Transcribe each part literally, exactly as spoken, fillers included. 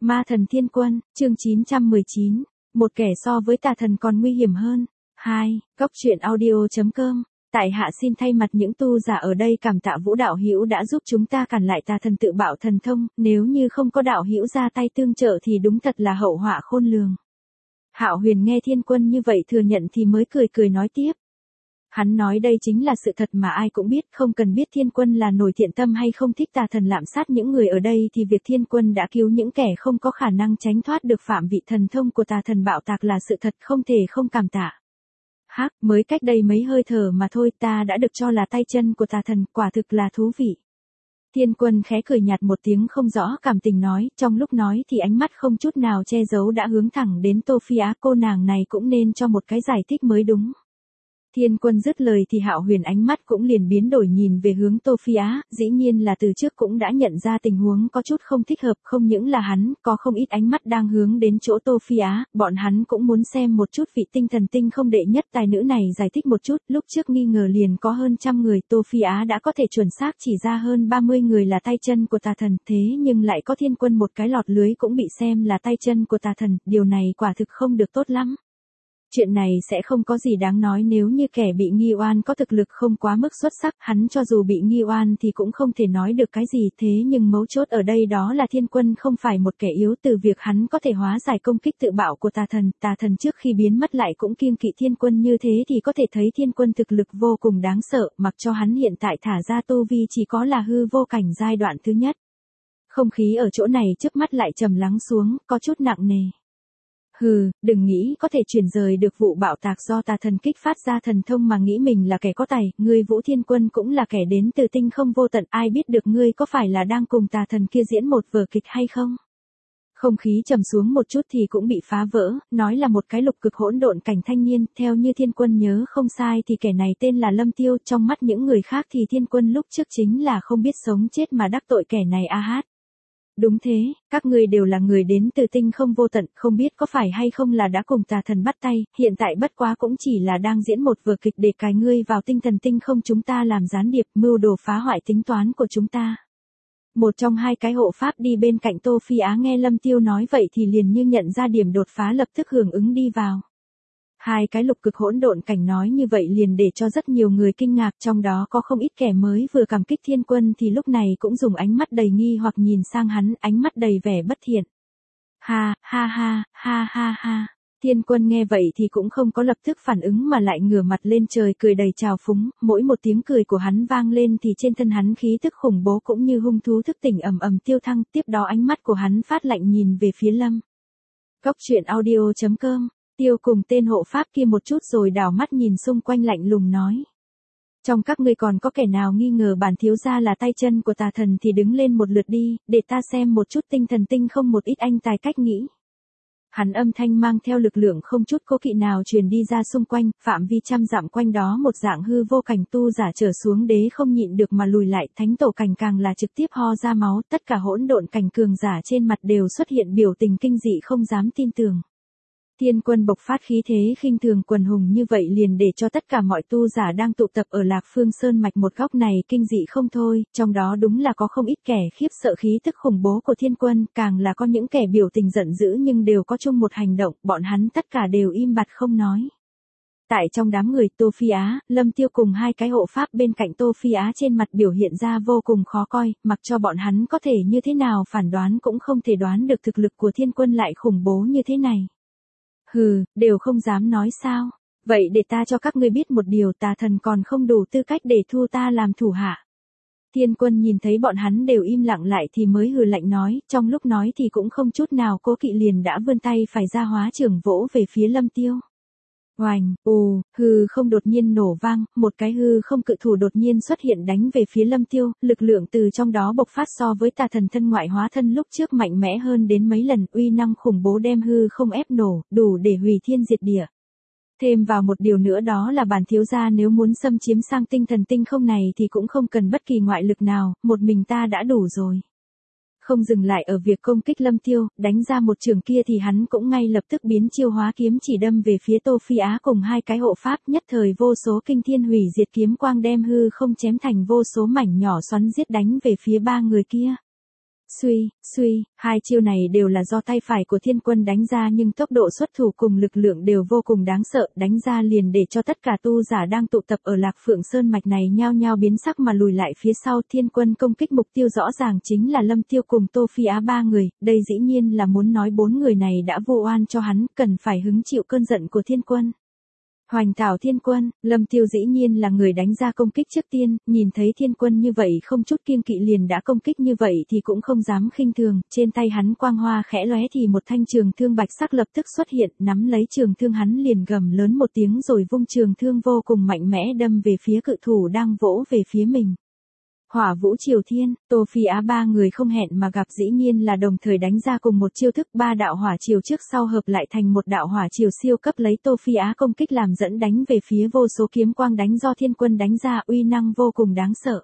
Ma thần thiên quân, chương chín trăm mười chín, một kẻ so với tà thần còn nguy hiểm hơn. hai. Góc truyện audio.com. Tại hạ xin thay mặt những tu giả ở đây cảm tạ Vũ đạo hữu đã giúp chúng ta cản lại tà thần tự bạo thần thông, nếu như không có đạo hữu ra tay tương trợ thì đúng thật là hậu họa khôn lường. Hạo Huyền nghe thiên quân như vậy thừa nhận thì mới cười cười nói tiếp. Hắn nói đây chính là sự thật mà ai cũng biết, không cần biết thiên quân là nổi thiện tâm hay không thích tà thần lạm sát những người ở đây thì việc thiên quân đã cứu những kẻ không có khả năng tránh thoát được phạm vị thần thông của tà thần bạo tạc là sự thật không thể không cảm tạ. Hắc, mới cách đây mấy hơi thở mà thôi ta đã được cho là tay chân của tà thần, quả thực là thú vị. Thiên quân khẽ cười nhạt một tiếng không rõ cảm tình nói, trong lúc nói thì ánh mắt không chút nào che giấu đã hướng thẳng đến Tô Phi Á, cô nàng này cũng nên cho một cái giải thích mới đúng. Thiên quân dứt lời thì Hạo Huyền ánh mắt cũng liền biến đổi nhìn về hướng Tô Phi Á, dĩ nhiên là từ trước cũng đã nhận ra tình huống có chút không thích hợp, không những là hắn, có không ít ánh mắt đang hướng đến chỗ Tô Phi Á, bọn hắn cũng muốn xem một chút vị tinh thần tinh không đệ nhất tài nữ này giải thích một chút, lúc trước nghi ngờ liền có hơn trăm người, Tô Phi Á đã có thể chuẩn xác chỉ ra hơn ba mươi người là tay chân của tà thần, thế nhưng lại có thiên quân một cái lọt lưới cũng bị xem là tay chân của tà thần, điều này quả thực không được tốt lắm. Chuyện này sẽ không có gì đáng nói nếu như kẻ bị nghi oan có thực lực không quá mức xuất sắc, hắn cho dù bị nghi oan thì cũng không thể nói được cái gì, thế nhưng mấu chốt ở đây đó là thiên quân không phải một kẻ yếu, từ việc hắn có thể hóa giải công kích tự bạo của tà thần, tà thần trước khi biến mất lại cũng kiêng kỵ thiên quân như thế thì có thể thấy thiên quân thực lực vô cùng đáng sợ, mặc cho hắn hiện tại thả ra tu vi chỉ có là hư vô cảnh giai đoạn thứ nhất. Không khí ở chỗ này trước mắt lại trầm lắng xuống, có chút nặng nề. Hừ, đừng nghĩ có thể chuyển rời được vụ bạo tạc do tà thần kích phát ra thần thông mà nghĩ mình là kẻ có tài, ngươi Vũ Thiên Quân cũng là kẻ đến từ tinh không vô tận, ai biết được ngươi có phải là đang cùng tà thần kia diễn một vở kịch hay không? Không khí trầm xuống một chút thì cũng bị phá vỡ, nói là một cái lục cực hỗn độn cảnh thanh niên, theo như Thiên Quân nhớ không sai thì kẻ này tên là Lâm Tiêu, trong mắt những người khác thì Thiên Quân lúc trước chính là không biết sống chết mà đắc tội kẻ này a hát. Đúng thế, các ngươi đều là người đến từ tinh không vô tận, không biết có phải hay không là đã cùng tà thần bắt tay, hiện tại bất quá cũng chỉ là đang diễn một vở kịch để cài ngươi vào tinh thần tinh không chúng ta làm gián điệp, mưu đồ phá hoại tính toán của chúng ta. Một trong hai cái hộ pháp đi bên cạnh Tô Phi Á nghe Lâm Tiêu nói vậy thì liền như nhận ra điểm đột phá lập tức hưởng ứng đi vào. Hai cái lục cực hỗn độn cảnh nói như vậy liền để cho rất nhiều người kinh ngạc, trong đó có không ít kẻ mới vừa cảm kích thiên quân thì lúc này cũng dùng ánh mắt đầy nghi hoặc nhìn sang hắn, ánh mắt đầy vẻ bất thiện. Ha, ha ha, ha ha ha. Thiên quân nghe vậy thì cũng không có lập tức phản ứng mà lại ngửa mặt lên trời cười đầy trào phúng, mỗi một tiếng cười của hắn vang lên thì trên thân hắn khí tức khủng bố cũng như hung thú thức tỉnh ầm ầm tiêu thăng, tiếp đó ánh mắt của hắn phát lạnh nhìn về phía Lâm. Góc truyện audio.com. Tiêu cùng tên hộ pháp kia một chút rồi đảo mắt nhìn xung quanh lạnh lùng nói. Trong các ngươi còn có kẻ nào nghi ngờ bản thiếu gia là tay chân của tà thần thì đứng lên một lượt đi, để ta xem một chút tinh thần tinh không một ít anh tài cách nghĩ. Hắn âm thanh mang theo lực lượng không chút cố kỵ nào truyền đi ra xung quanh, phạm vi trăm dặm quanh đó một dạng hư vô cảnh tu giả trở xuống đế không nhịn được mà lùi lại, thánh tổ cảnh càng là trực tiếp ho ra máu, tất cả hỗn độn cảnh cường giả trên mặt đều xuất hiện biểu tình kinh dị không dám tin tưởng. Thiên quân bộc phát khí thế khinh thường quần hùng như vậy liền để cho tất cả mọi tu giả đang tụ tập ở Lạc Phương Sơn mạch một góc này kinh dị không thôi, trong đó đúng là có không ít kẻ khiếp sợ khí tức khủng bố của thiên quân, càng là có những kẻ biểu tình giận dữ nhưng đều có chung một hành động, bọn hắn tất cả đều im bặt không nói. Tại trong đám người Tô Phi Á, Lâm Tiêu cùng hai cái hộ pháp bên cạnh Tô Phi Á trên mặt biểu hiện ra vô cùng khó coi, mặc cho bọn hắn có thể như thế nào phản đoán cũng không thể đoán được thực lực của thiên quân lại khủng bố như thế này. Hừ, đều không dám nói sao. Vậy để ta cho các ngươi biết một điều, tà thần còn không đủ tư cách để thu ta làm thủ hạ. Thiên quân nhìn thấy bọn hắn đều im lặng lại thì mới hừ lạnh nói, trong lúc nói thì cũng không chút nào cố kỵ liền đã vươn tay phải ra hóa trưởng vỗ về phía Lâm Tiêu. Oành, ù, hư không đột nhiên nổ vang, một cái hư không cự thủ đột nhiên xuất hiện đánh về phía Lâm Tiêu, lực lượng từ trong đó bộc phát so với tà thần thân ngoại hóa thân lúc trước mạnh mẽ hơn đến mấy lần, uy năng khủng bố đem hư không ép nổ, đủ để hủy thiên diệt địa. Thêm vào một điều nữa đó là bản thiếu gia nếu muốn xâm chiếm sang tinh thần tinh không này thì cũng không cần bất kỳ ngoại lực nào, một mình ta đã đủ rồi. Không dừng lại ở việc công kích Lâm Tiêu, đánh ra một trường kia thì hắn cũng ngay lập tức biến chiêu hóa kiếm chỉ đâm về phía Tô Phi Á cùng hai cái hộ pháp, nhất thời vô số kinh thiên hủy diệt kiếm quang đem hư không chém thành vô số mảnh nhỏ xoắn giết đánh về phía ba người kia. Suy, suy, hai chiêu này đều là do tay phải của thiên quân đánh ra nhưng tốc độ xuất thủ cùng lực lượng đều vô cùng đáng sợ, đánh ra liền để cho tất cả tu giả đang tụ tập ở Lạc Phượng Sơn mạch này nhao nhao biến sắc mà lùi lại phía sau. Thiên quân công kích mục tiêu rõ ràng chính là Lâm Tiêu cùng Tô Phi Á ba người, đây dĩ nhiên là muốn nói bốn người này đã vu oan cho hắn, cần phải hứng chịu cơn giận của thiên quân. Hoành thảo thiên quân, Lâm Tiêu dĩ nhiên là người đánh ra công kích trước tiên, nhìn thấy thiên quân như vậy không chút kiêng kỵ liền đã công kích như vậy thì cũng không dám khinh thường, trên tay hắn quang hoa khẽ lóe thì một thanh trường thương bạch sắc lập tức xuất hiện, nắm lấy trường thương hắn liền gầm lớn một tiếng rồi vung trường thương vô cùng mạnh mẽ đâm về phía cự thủ đang vỗ về phía mình. Hỏa Vũ Triều Thiên, Tô Phi Á ba người không hẹn mà gặp dĩ nhiên là đồng thời đánh ra cùng một chiêu thức, ba đạo hỏa triều trước sau hợp lại thành một đạo hỏa triều siêu cấp lấy Tô Phi Á công kích làm dẫn đánh về phía vô số kiếm quang đánh do thiên quân đánh ra uy năng vô cùng đáng sợ.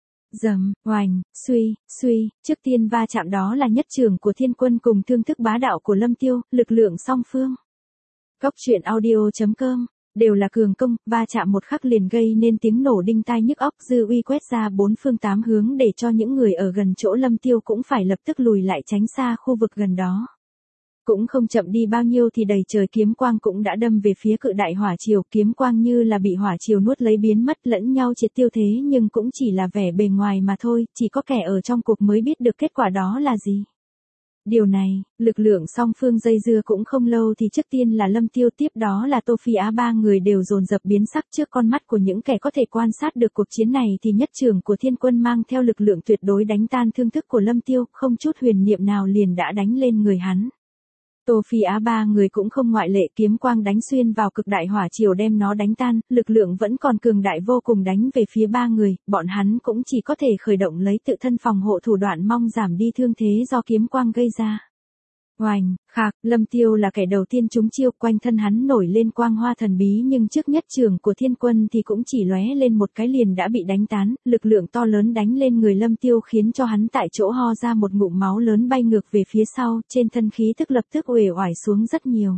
Dầm, oành, suy, suy, trước tiên va chạm đó là nhất trường của thiên quân cùng thương thức bá đạo của Lâm Tiêu, lực lượng song phương. Góc truyện audio chấm com đều là cường công, va chạm một khắc liền gây nên tiếng nổ đinh tai nhức óc, dư uy quét ra bốn phương tám hướng để cho những người ở gần chỗ Lâm Tiêu cũng phải lập tức lùi lại tránh xa khu vực gần đó. Cũng không chậm đi bao nhiêu thì đầy trời kiếm quang cũng đã đâm về phía cự đại hỏa triều, kiếm quang như là bị hỏa triều nuốt lấy biến mất lẫn nhau triệt tiêu thế nhưng cũng chỉ là vẻ bề ngoài mà thôi, chỉ có kẻ ở trong cuộc mới biết được kết quả đó là gì. Điều này, lực lượng song phương dây dưa cũng không lâu thì trước tiên là Lâm Tiêu tiếp đó là Tô Phi Á ba người đều dồn dập biến sắc trước con mắt của những kẻ có thể quan sát được cuộc chiến này thì nhất trường của thiên quân mang theo lực lượng tuyệt đối đánh tan thương thức của Lâm Tiêu, không chút huyền niệm nào liền đã đánh lên người hắn. Tô Phi Á ba người cũng không ngoại lệ, kiếm quang đánh xuyên vào cực đại hỏa triều đem nó đánh tan, lực lượng vẫn còn cường đại vô cùng đánh về phía ba người, bọn hắn cũng chỉ có thể khởi động lấy tự thân phòng hộ thủ đoạn mong giảm đi thương thế do kiếm quang gây ra. Oành, khạc, Lâm Tiêu là kẻ đầu tiên trúng chiêu, quanh thân hắn nổi lên quang hoa thần bí nhưng trước nhất trường của thiên quân thì cũng chỉ lóe lên một cái liền đã bị đánh tán, lực lượng to lớn đánh lên người Lâm Tiêu khiến cho hắn tại chỗ ho ra một ngụm máu lớn bay ngược về phía sau, trên thân khí tức lập tức uể oải xuống rất nhiều.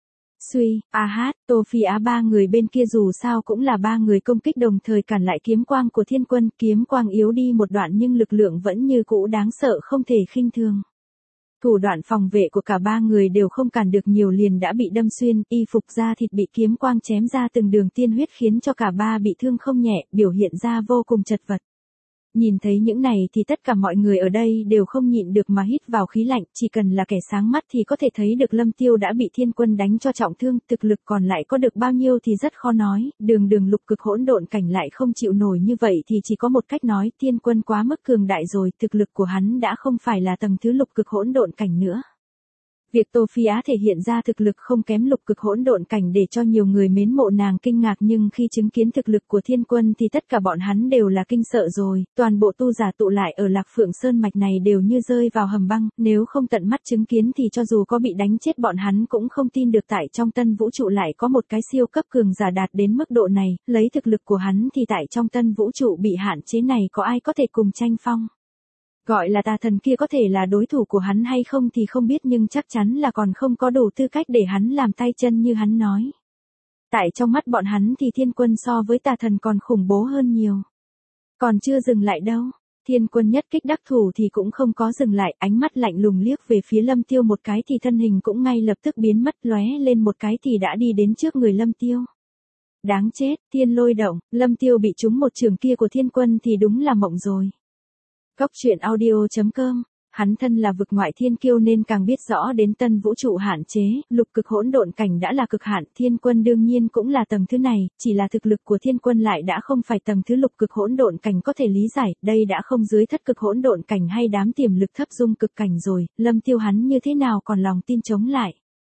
Suy, a hát, Tô Phi Á ba người bên kia dù sao cũng là ba người công kích đồng thời cản lại kiếm quang của thiên quân, kiếm quang yếu đi một đoạn nhưng lực lượng vẫn như cũ đáng sợ không thể khinh thường. Thủ đoạn phòng vệ của cả ba người đều không cản được nhiều liền đã bị đâm xuyên, y phục da thịt bị kiếm quang chém ra từng đường tiên huyết khiến cho cả ba bị thương không nhẹ, biểu hiện ra vô cùng chật vật. Nhìn thấy những này thì tất cả mọi người ở đây đều không nhịn được mà hít vào khí lạnh, chỉ cần là kẻ sáng mắt thì có thể thấy được Lâm Tiêu đã bị thiên quân đánh cho trọng thương, thực lực còn lại có được bao nhiêu thì rất khó nói, đường đường lục cực hỗn độn cảnh lại không chịu nổi như vậy thì chỉ có một cách nói, thiên quân quá mức cường đại rồi, thực lực của hắn đã không phải là tầng thứ lục cực hỗn độn cảnh nữa. Việc Tô Phi Á thể hiện ra thực lực không kém lục cực hỗn độn cảnh để cho nhiều người mến mộ nàng kinh ngạc nhưng khi chứng kiến thực lực của thiên quân thì tất cả bọn hắn đều là kinh sợ rồi, toàn bộ tu giả tụ lại ở Lạc Phượng Sơn mạch này đều như rơi vào hầm băng, nếu không tận mắt chứng kiến thì cho dù có bị đánh chết bọn hắn cũng không tin được tại trong tân vũ trụ lại có một cái siêu cấp cường giả đạt đến mức độ này, lấy thực lực của hắn thì tại trong tân vũ trụ bị hạn chế này có ai có thể cùng tranh phong. Gọi là tà thần kia có thể là đối thủ của hắn hay không thì không biết nhưng chắc chắn là còn không có đủ tư cách để hắn làm tay chân như hắn nói. Tại trong mắt bọn hắn thì thiên quân so với tà thần còn khủng bố hơn nhiều. Còn chưa dừng lại đâu, thiên quân nhất kích đắc thủ thì cũng không có dừng lại, ánh mắt lạnh lùng liếc về phía Lâm Tiêu một cái thì thân hình cũng ngay lập tức biến mất, lóe lên một cái thì đã đi đến trước người Lâm Tiêu. Đáng chết, thiên lôi động, Lâm Tiêu bị trúng một trường kia của thiên quân thì đúng là mộng rồi. Góc truyện audio chấm com, hắn thân là vực ngoại thiên kiêu nên càng biết rõ đến tân vũ trụ hạn chế, lục cực hỗn độn cảnh đã là cực hạn, thiên quân đương nhiên cũng là tầng thứ này, chỉ là thực lực của thiên quân lại đã không phải tầng thứ lục cực hỗn độn cảnh có thể lý giải, đây đã không dưới thất cực hỗn độn cảnh hay đám tiềm lực thấp dung cực cảnh rồi, Lâm Tiêu hắn như thế nào còn lòng tin chống lại.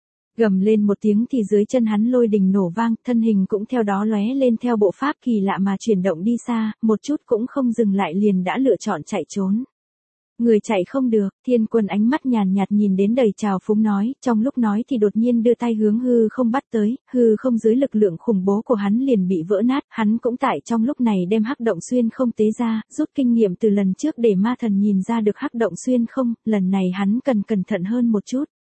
Gầm lên một tiếng thì dưới chân hắn lôi đình nổ vang, thân hình cũng theo đó lóe lên theo bộ pháp kỳ lạ mà chuyển động đi xa, một chút cũng không dừng lại liền đã lựa chọn chạy trốn. Người chạy không được, thiên quân ánh mắt nhàn nhạt nhìn đến đầy trào phúng nói, trong lúc nói thì đột nhiên đưa tay hướng hư không bắt tới, hư không dưới lực lượng khủng bố của hắn liền bị vỡ nát, hắn cũng tại trong lúc này đem hắc động xuyên không tế ra, rút kinh nghiệm từ lần trước để ma thần nhìn ra được hắc động xuyên không, lần này hắn cần cẩn thận hơn một chút.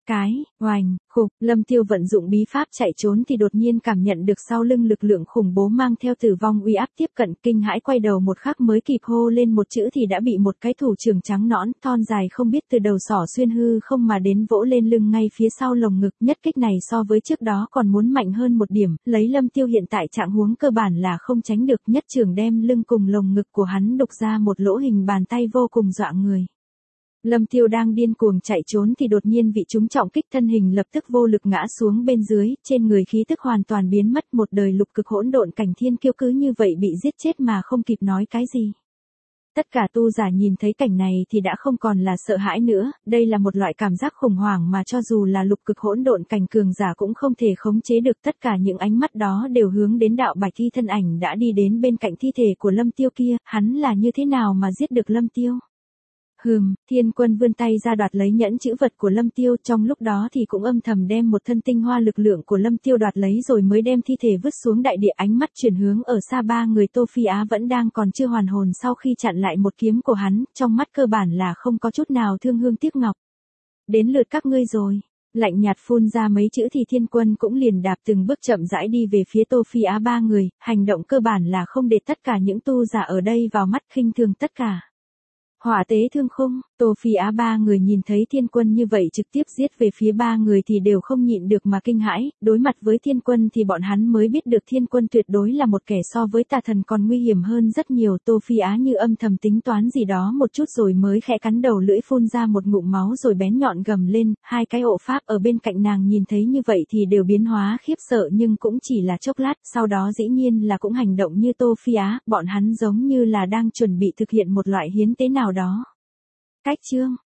cái, oành, khục, Lâm Tiêu vận dụng bí pháp chạy trốn thì đột nhiên cảm nhận được sau lưng lực lượng khủng bố mang theo tử vong uy áp tiếp cận, kinh hãi quay đầu một khắc mới kịp hô lên một chữ thì đã bị một cái thủ trưởng trắng nõn, thon dài không biết từ đầu sỏ xuyên hư không mà đến vỗ lên lưng ngay phía sau lồng ngực. Nhất kích này so với trước đó còn muốn mạnh hơn một điểm, lấy Lâm Tiêu hiện tại trạng huống cơ bản là không tránh được, nhất trường đem lưng cùng lồng ngực của hắn đục ra một lỗ hình bàn tay vô cùng dọa người. Lâm Tiêu đang điên cuồng chạy trốn thì đột nhiên vị trúng trọng kích, thân hình lập tức vô lực ngã xuống bên dưới, trên người khí tức hoàn toàn biến mất, một đời lục cực hỗn độn cảnh thiên kiêu cứ như vậy bị giết chết mà không kịp nói cái gì. Tất cả tu giả nhìn thấy cảnh này thì đã không còn là sợ hãi nữa, đây là một loại cảm giác khủng hoảng mà cho dù là lục cực hỗn độn cảnh cường giả cũng không thể khống chế được, tất cả những ánh mắt đó đều hướng đến đạo bạch thi thân ảnh đã đi đến bên cạnh thi thể của Lâm Tiêu kia, hắn là như thế nào mà giết được Lâm Tiêu? Hừm, Thiên Quân vươn tay ra đoạt lấy nhẫn chữ vật của Lâm Tiêu, trong lúc đó thì cũng âm thầm đem một thân tinh hoa lực lượng của Lâm Tiêu đoạt lấy rồi mới đem thi thể vứt xuống đại địa. Ánh mắt chuyển hướng ở xa ba người Tô Phi Á vẫn đang còn chưa hoàn hồn sau khi chặn lại một kiếm của hắn, trong mắt cơ bản là không có chút nào thương hương tiếc ngọc. Đến lượt các ngươi rồi. Lạnh nhạt phun ra mấy chữ thì Thiên Quân cũng liền đạp từng bước chậm rãi đi về phía Tô Phi Á ba người, hành động cơ bản là không để tất cả những tu giả ở đây vào mắt, khinh thường tất cả. Hỏa tế thương khung, Tô Phi Á ba người nhìn thấy Thiên Quân như vậy trực tiếp giết về phía ba người thì đều không nhịn được mà kinh hãi, đối mặt với Thiên Quân thì bọn hắn mới biết được Thiên Quân tuyệt đối là một kẻ so với tà thần còn nguy hiểm hơn rất nhiều. Tô Phi Á như âm thầm tính toán gì đó một chút rồi mới khẽ cắn đầu lưỡi phun ra một ngụm máu rồi bén nhọn gầm lên, hai cái hộ pháp ở bên cạnh nàng nhìn thấy như vậy thì đều biến hóa khiếp sợ nhưng cũng chỉ là chốc lát, sau đó dĩ nhiên là cũng hành động như Tô Phi Á, bọn hắn giống như là đang chuẩn bị thực hiện một loại hiến tế nào đó. Cách chương